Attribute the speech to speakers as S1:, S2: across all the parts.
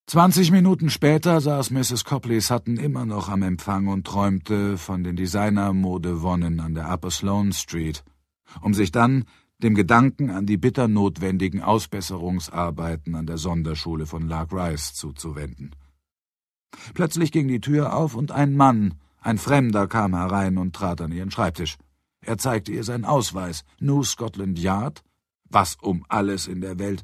S1: 20 Minuten später saß Mrs. Copley Sutton immer noch am Empfang und träumte von den Designermodewonnen an der Upper Sloane Street, um sich dann dem Gedanken an die bitter notwendigen Ausbesserungsarbeiten an der Sonderschule von Lark Rise zuzuwenden. Plötzlich ging die Tür auf und ein Mann, ein Fremder, kam herein und trat an ihren Schreibtisch. Er zeigte ihr seinen Ausweis. New Scotland Yard? Was um alles in der Welt?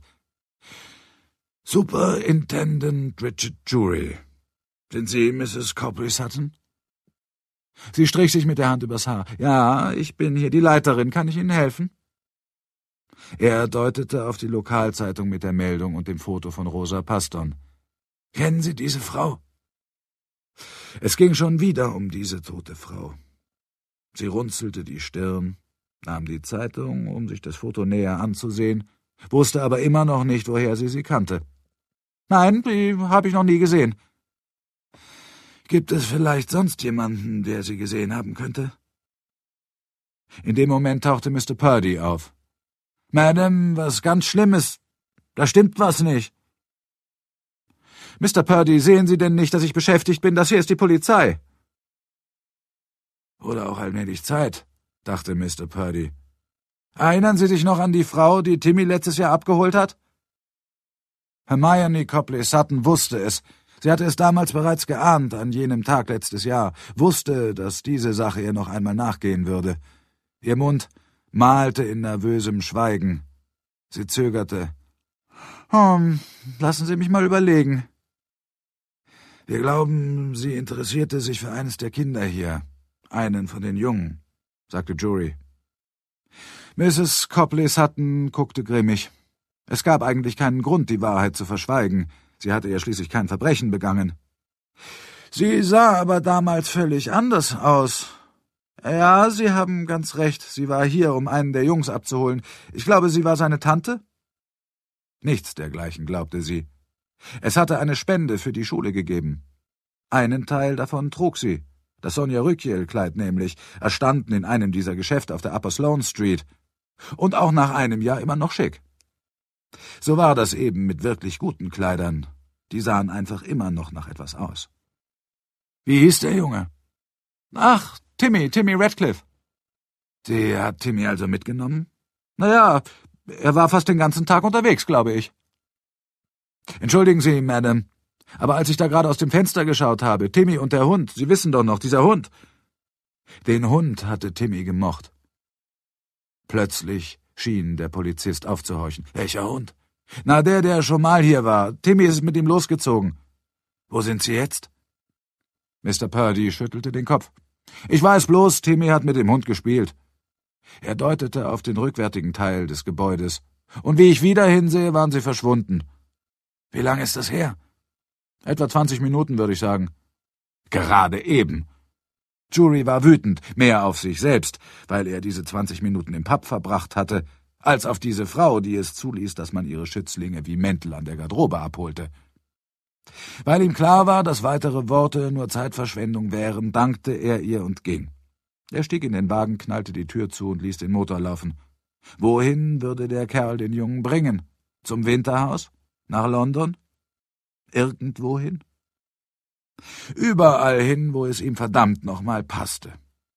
S1: Superintendent Richard Jury. Sind Sie Mrs. Copley Sutton? Sie strich sich mit der Hand übers Haar. Ja, ich bin hier die Leiterin. Kann ich Ihnen helfen? Er deutete auf die Lokalzeitung mit der Meldung und dem Foto von Rosa Paston. Kennen Sie diese Frau? Es ging schon wieder um diese tote Frau. Sie runzelte die Stirn, nahm die Zeitung, um sich das Foto näher anzusehen, wusste aber immer noch nicht, woher sie kannte. Nein, die habe ich noch nie gesehen. Gibt es vielleicht sonst jemanden, der sie gesehen haben könnte? In dem Moment tauchte Mr. Purdy auf. Madam, was ganz Schlimmes. Da stimmt was nicht. Mr. Purdy, sehen Sie denn nicht, dass ich beschäftigt bin? Das hier ist die Polizei. Oder auch allmählich Zeit, dachte Mr. Purdy. Erinnern Sie sich noch an die Frau, die Timmy letztes Jahr abgeholt hat? Hermione Copley Sutton wusste es. Sie hatte es damals bereits geahnt, an jenem Tag letztes Jahr, wusste, dass diese Sache ihr noch einmal nachgehen würde. Ihr Mund malte in nervösem Schweigen. Sie zögerte. Lassen Sie mich mal überlegen. Wir glauben, sie interessierte sich für eines der Kinder hier, einen von den Jungen, sagte Jury. Mrs. Copley Sutton guckte grimmig. Es gab eigentlich keinen Grund, die Wahrheit zu verschweigen. Sie hatte ja schließlich kein Verbrechen begangen. Sie sah aber damals völlig anders aus. Ja, Sie haben ganz recht. Sie war hier, um einen der Jungs abzuholen. Ich glaube, sie war seine Tante? Nichts dergleichen, glaubte sie. Es hatte eine Spende für die Schule gegeben. Einen Teil davon trug sie. Das Sonja Rükiel-Kleid nämlich, erstanden in einem dieser Geschäfte auf der Upper Sloane Street. Und auch nach einem Jahr immer noch schick. So war das eben mit wirklich guten Kleidern. Die sahen einfach immer noch nach etwas aus. Wie hieß der Junge? Ach, Timmy Radcliffe. Sie hat Timmy also mitgenommen? Naja, er war fast den ganzen Tag unterwegs, glaube ich. Entschuldigen Sie, Madam, aber als ich da gerade aus dem Fenster geschaut habe, Timmy und der Hund, Sie wissen doch noch, dieser Hund. Den Hund hatte Timmy gemocht. Plötzlich schien der Polizist aufzuhorchen. Welcher Hund? Na, der schon mal hier war. Timmy ist mit ihm losgezogen. Wo sind Sie jetzt? Mr. Purdy schüttelte den Kopf. Ich weiß bloß, Timmy hat mit dem Hund gespielt. Er deutete auf den rückwärtigen Teil des Gebäudes. Und wie ich wieder hinsehe, waren sie verschwunden. Wie lange ist das her? Etwa 20 Minuten, würde ich sagen. Gerade eben. Jury war wütend, mehr auf sich selbst, weil er diese 20 Minuten im Pub verbracht hatte, als auf diese Frau, die es zuließ, dass man ihre Schützlinge wie Mäntel an der Garderobe abholte. Weil ihm klar war, dass weitere Worte nur Zeitverschwendung wären, dankte er ihr und ging. Er stieg in den Wagen, knallte die Tür zu und ließ den Motor laufen. Wohin würde der Kerl den Jungen bringen? Zum Winterhaus? Nach London? Irgendwohin? Überall hin, wo es ihm verdammt nochmal passte.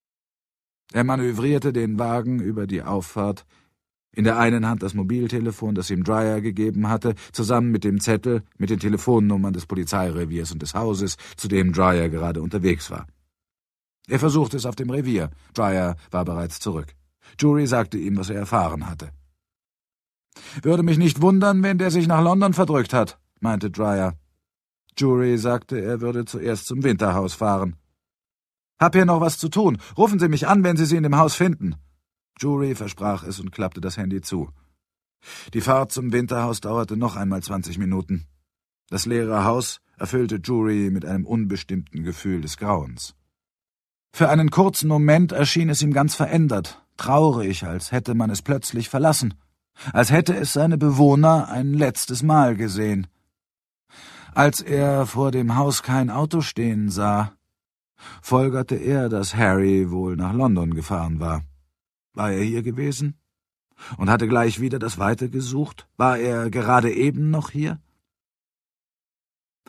S1: Er manövrierte den Wagen über die Auffahrt, in der einen Hand das Mobiltelefon, das ihm Dreyer gegeben hatte, zusammen mit dem Zettel mit den Telefonnummern des Polizeireviers und des Hauses, zu dem Dreyer gerade unterwegs war. Er versuchte es auf dem Revier. Dreyer war bereits zurück. Jury sagte ihm, was er erfahren hatte. »Würde mich nicht wundern, wenn der sich nach London verdrückt hat«, meinte Dreyer. Jury sagte, er würde zuerst zum Winterhaus fahren. »Hab hier noch was zu tun. Rufen Sie mich an, wenn Sie sie in dem Haus finden.« Jury versprach es und klappte das Handy zu. Die Fahrt zum Winterhaus dauerte noch einmal 20 Minuten. Das leere Haus erfüllte Jury mit einem unbestimmten Gefühl des Grauens. Für einen kurzen Moment erschien es ihm ganz verändert, traurig, als hätte man es plötzlich verlassen, als hätte es seine Bewohner ein letztes Mal gesehen. Als er vor dem Haus kein Auto stehen sah, folgerte er, dass Harry wohl nach London gefahren war. War er hier gewesen? Und hatte gleich wieder das Weite gesucht? War er gerade eben noch hier?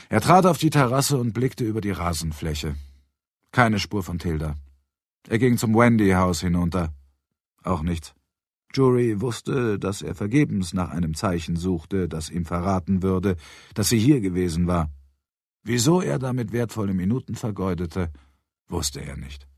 S1: Er trat auf die Terrasse und blickte über die Rasenfläche. Keine Spur von Tilda. Er ging zum Wendy-Haus hinunter. Auch nichts. Jury wusste, dass er vergebens nach einem Zeichen suchte, das ihm verraten würde, dass sie hier gewesen war. Wieso er damit wertvolle Minuten vergeudete, wusste er nicht.